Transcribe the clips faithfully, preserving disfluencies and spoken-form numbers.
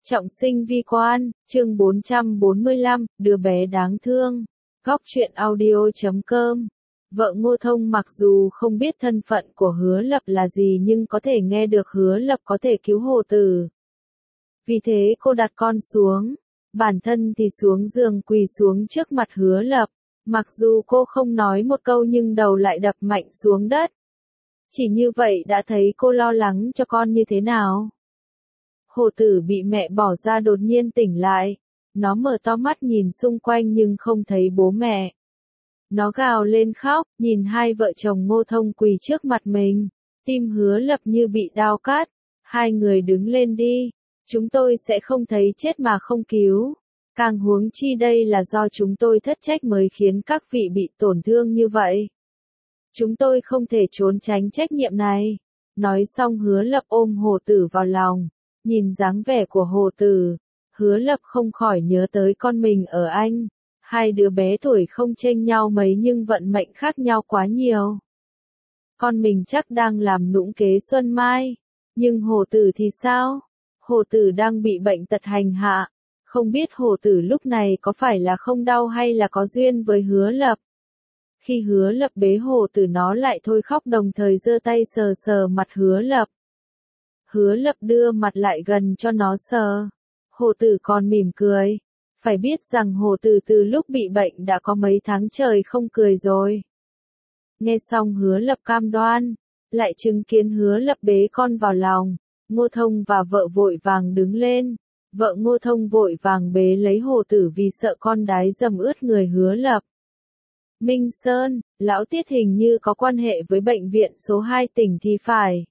Trọng sinh vi quan, chương bốn trăm bốn mươi lăm, đứa bé đáng thương. Góc truyện audio chấm com. Vợ Ngô Thông mặc dù không biết thân phận của Hứa Lập là gì nhưng có thể nghe được Hứa Lập có thể cứu Hồ Tử. Vì thế cô đặt con xuống, bản thân thì xuống giường quỳ xuống trước mặt Hứa Lập. Mặc dù cô không nói một câu nhưng đầu lại đập mạnh xuống đất. Chỉ như vậy đã thấy cô lo lắng cho con như thế nào. Hồ Tử bị mẹ bỏ ra đột nhiên tỉnh lại. Nó mở to mắt nhìn xung quanh nhưng không thấy bố mẹ. Nó gào lên khóc, nhìn hai vợ chồng Ngô Thông quỳ trước mặt mình. Tim Hứa Lập như bị đao cắt. Hai người đứng lên đi. Chúng tôi sẽ không thấy chết mà không cứu. Càng huống chi đây là do chúng tôi thất trách mới khiến các vị bị tổn thương như vậy. Chúng tôi không thể trốn tránh trách nhiệm này. Nói xong Hứa Lập ôm Hồ Tử vào lòng. Nhìn dáng vẻ của Hồ Tử, Hứa Lập không khỏi nhớ tới con mình ở Anh. Hai đứa bé tuổi không chênh nhau mấy nhưng vận mệnh khác nhau quá nhiều. Con mình chắc đang làm nũng kế Xuân Mai. Nhưng Hồ Tử thì sao? Hồ Tử đang bị bệnh tật hành hạ. Không biết Hồ Tử lúc này có phải là không đau hay là có duyên với Hứa Lập. Khi Hứa Lập bế Hồ Tử nó lại thôi khóc đồng thời giơ tay sờ sờ mặt Hứa Lập. Hứa Lập đưa mặt lại gần cho nó sờ. Hồ Tử còn mỉm cười. Phải biết rằng Hồ Tử từ lúc bị bệnh đã có mấy tháng trời không cười rồi. Nghe xong Hứa Lập cam đoan. Lại chứng kiến Hứa Lập bế con vào lòng. Ngô Thông và vợ vội vàng đứng lên. Vợ Ngô Thông vội vàng bế lấy Hồ Tử vì sợ con đái dầm ướt người Hứa Lập. Minh Sơn, lão Tiết hình như có quan hệ với bệnh viện số hai tỉnh thì phải.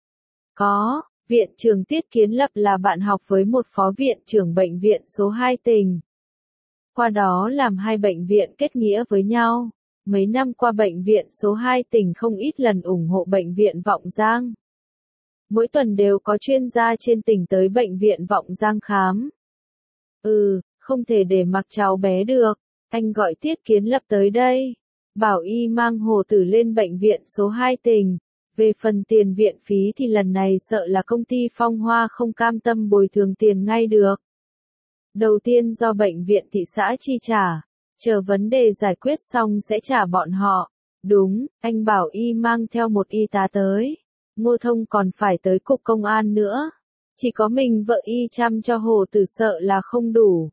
Có. Viện trưởng Tiết Kiến Lập là bạn học với một phó viện trưởng bệnh viện số hai tỉnh. Qua đó làm hai bệnh viện kết nghĩa với nhau. Mấy năm qua bệnh viện số hai tỉnh không ít lần ủng hộ bệnh viện Vọng Giang. Mỗi tuần đều có chuyên gia trên tỉnh tới bệnh viện Vọng Giang khám. Ừ, không thể để mặc cháu bé được. Anh gọi Tiết Kiến Lập tới đây. Bảo y mang Hồ Tử lên bệnh viện số hai tỉnh. Về phần tiền viện phí thì lần này sợ là công ty Phong Hoa không cam tâm bồi thường tiền ngay được. Đầu tiên do bệnh viện thị xã chi trả, chờ vấn đề giải quyết xong sẽ trả bọn họ. Đúng, anh bảo y mang theo một y tá tới. Ngô Thông còn phải tới cục công an nữa. Chỉ có mình vợ y chăm cho Hồ Tử sợ là không đủ.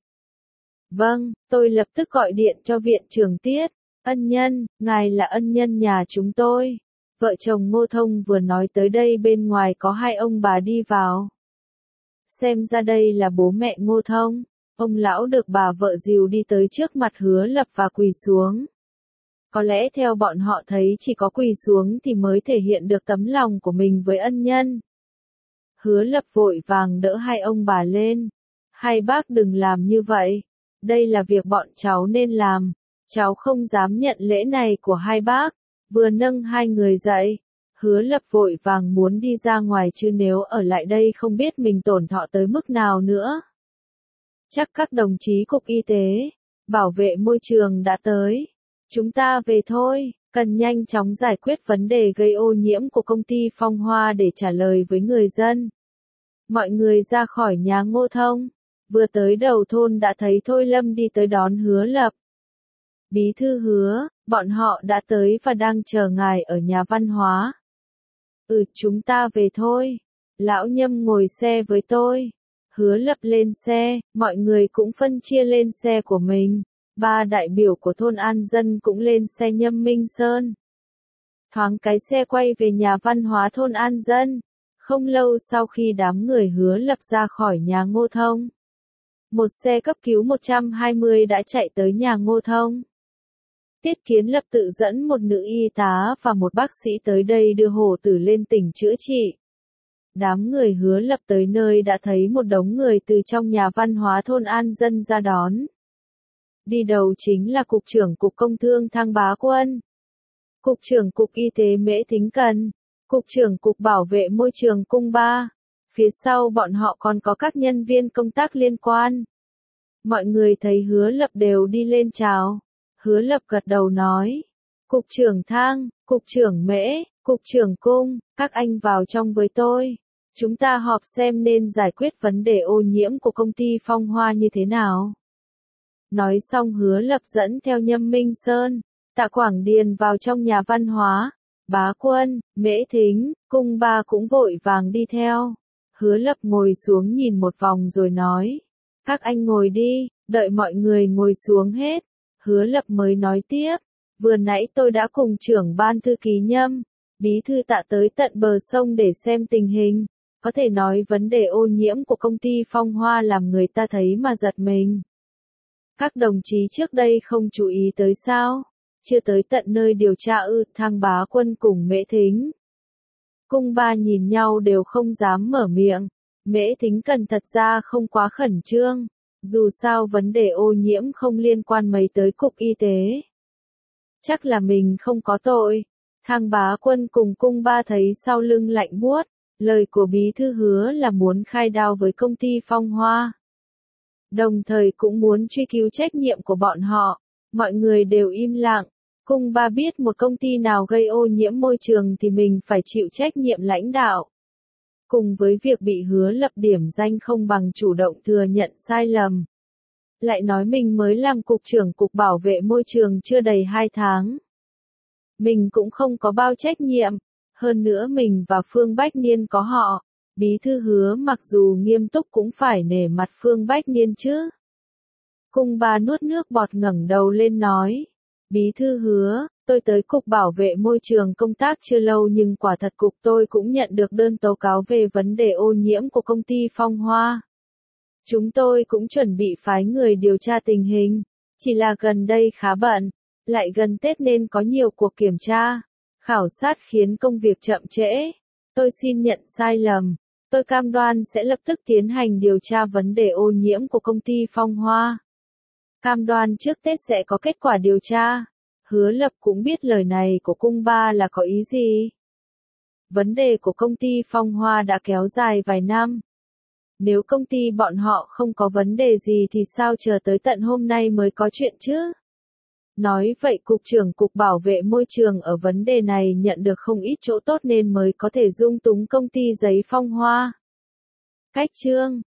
Vâng, tôi lập tức gọi điện cho viện trưởng Tiết. Ân nhân, ngài là ân nhân nhà chúng tôi. Vợ chồng Ngô Thông vừa nói tới đây bên ngoài có hai ông bà đi vào. Xem ra đây là bố mẹ Ngô Thông. Ông lão được bà vợ dìu đi tới trước mặt Hứa Lập và quỳ xuống. Có lẽ theo bọn họ thấy chỉ có quỳ xuống thì mới thể hiện được tấm lòng của mình với ân nhân. Hứa Lập vội vàng đỡ hai ông bà lên. Hai bác đừng làm như vậy. Đây là việc bọn cháu nên làm. Cháu không dám nhận lễ này của hai bác. Vừa nâng hai người dậy, Hứa Lập vội vàng muốn đi ra ngoài chứ nếu ở lại đây không biết mình tổn thọ tới mức nào nữa. Chắc các đồng chí cục y tế, bảo vệ môi trường đã tới. Chúng ta về thôi, cần nhanh chóng giải quyết vấn đề gây ô nhiễm của công ty Phong Hoa để trả lời với người dân. Mọi người ra khỏi nhà Ngô Thông, vừa tới đầu thôn đã thấy Thôi Lâm đi tới đón Hứa Lập. Bí thư Hứa, bọn họ đã tới và đang chờ ngài ở nhà văn hóa. Ừ, chúng ta về thôi. Lão Nhâm ngồi xe với tôi. Hứa Lập lên xe, mọi người cũng phân chia lên xe của mình. Ba đại biểu của thôn An Dân cũng lên xe Nhâm Minh Sơn. Thoáng cái xe quay về nhà văn hóa thôn An Dân. Không lâu sau khi đám người Hứa Lập ra khỏi nhà Ngô Thông. Một xe cấp cứu một trăm hai mươi đã chạy tới nhà Ngô Thông. Tiết Kiến Lập tự dẫn một nữ y tá và một bác sĩ tới đây đưa Hồ Tử lên tỉnh chữa trị. Đám người Hứa Lập tới nơi đã thấy một đống người từ trong nhà văn hóa thôn An Dân ra đón. Đi đầu chính là Cục trưởng Cục Công Thương Thang Bá Quân, Cục trưởng Cục Y tế Mễ Thính Cần, Cục trưởng Cục Bảo vệ Môi trường Cung Ba. Phía sau bọn họ còn có các nhân viên công tác liên quan. Mọi người thấy Hứa Lập đều đi lên chào. Hứa Lập gật đầu nói. Cục trưởng Thang, Cục trưởng Mễ, Cục trưởng Cung, các anh vào trong với tôi. Chúng ta họp xem nên giải quyết vấn đề ô nhiễm của công ty Phong Hoa như thế nào. Nói xong Hứa Lập dẫn theo Nhâm Minh Sơn, Tạ Quảng Điền vào trong nhà văn hóa. Bá Quân, Mễ Thính, Cung Ba cũng vội vàng đi theo. Hứa Lập ngồi xuống nhìn một vòng rồi nói. Các anh ngồi đi, đợi mọi người ngồi xuống hết. Hứa Lập mới nói tiếp. Vừa nãy tôi đã cùng trưởng ban thư ký Nhâm, bí thư Tạ tới tận bờ sông để xem tình hình. Có thể nói vấn đề ô nhiễm của công ty Phong Hoa làm người ta thấy mà giật mình. Các đồng chí trước đây không chú ý tới sao? Chưa tới tận nơi điều tra ư? Thang Bá Quân cùng Mễ Thính. Cung Ba nhìn nhau đều không dám mở miệng. Mễ Thính cần thật ra không quá khẩn trương. Dù sao vấn đề ô nhiễm không liên quan mấy tới cục y tế. Chắc là mình không có tội. Thang Bá Quân cùng Cung Ba thấy sau lưng lạnh buốt. Lời của bí thư Hứa là muốn khai đao với công ty Phong Hoa. Đồng thời cũng muốn truy cứu trách nhiệm của bọn họ. Mọi người đều im lặng. Cung Ba biết một công ty nào gây ô nhiễm môi trường thì mình phải chịu trách nhiệm lãnh đạo. Cùng với việc bị Hứa Lập điểm danh không bằng chủ động thừa nhận sai lầm. Lại nói mình mới làm cục trưởng cục bảo vệ môi trường chưa đầy hai tháng. Mình cũng không có bao trách nhiệm. Hơn nữa mình và Phương Bách Niên có họ. Bí thư Hứa mặc dù nghiêm túc cũng phải nể mặt Phương Bách Niên chứ. Cung Ba nuốt nước bọt ngẩng đầu lên nói. Bí thư Hứa, tôi tới cục bảo vệ môi trường công tác chưa lâu nhưng quả thật cục tôi cũng nhận được đơn tố cáo về vấn đề ô nhiễm của công ty Phong Hoa. Chúng tôi cũng chuẩn bị phái người điều tra tình hình. Chỉ là gần đây khá bận, lại gần Tết nên có nhiều cuộc kiểm tra, khảo sát khiến công việc chậm trễ. Tôi xin nhận sai lầm. Tôi cam đoan sẽ lập tức tiến hành điều tra vấn đề ô nhiễm của công ty Phong Hoa. Cam đoan trước Tết sẽ có kết quả điều tra. Hứa Lập cũng biết lời này của Cung Ba là có ý gì. Vấn đề của công ty Phong Hoa đã kéo dài vài năm. Nếu công ty bọn họ không có vấn đề gì thì sao chờ tới tận hôm nay mới có chuyện chứ? Nói vậy Cục trưởng Cục Bảo vệ Môi trường ở vấn đề này nhận được không ít chỗ tốt nên mới có thể dung túng công ty giấy Phong Hoa. Cách chương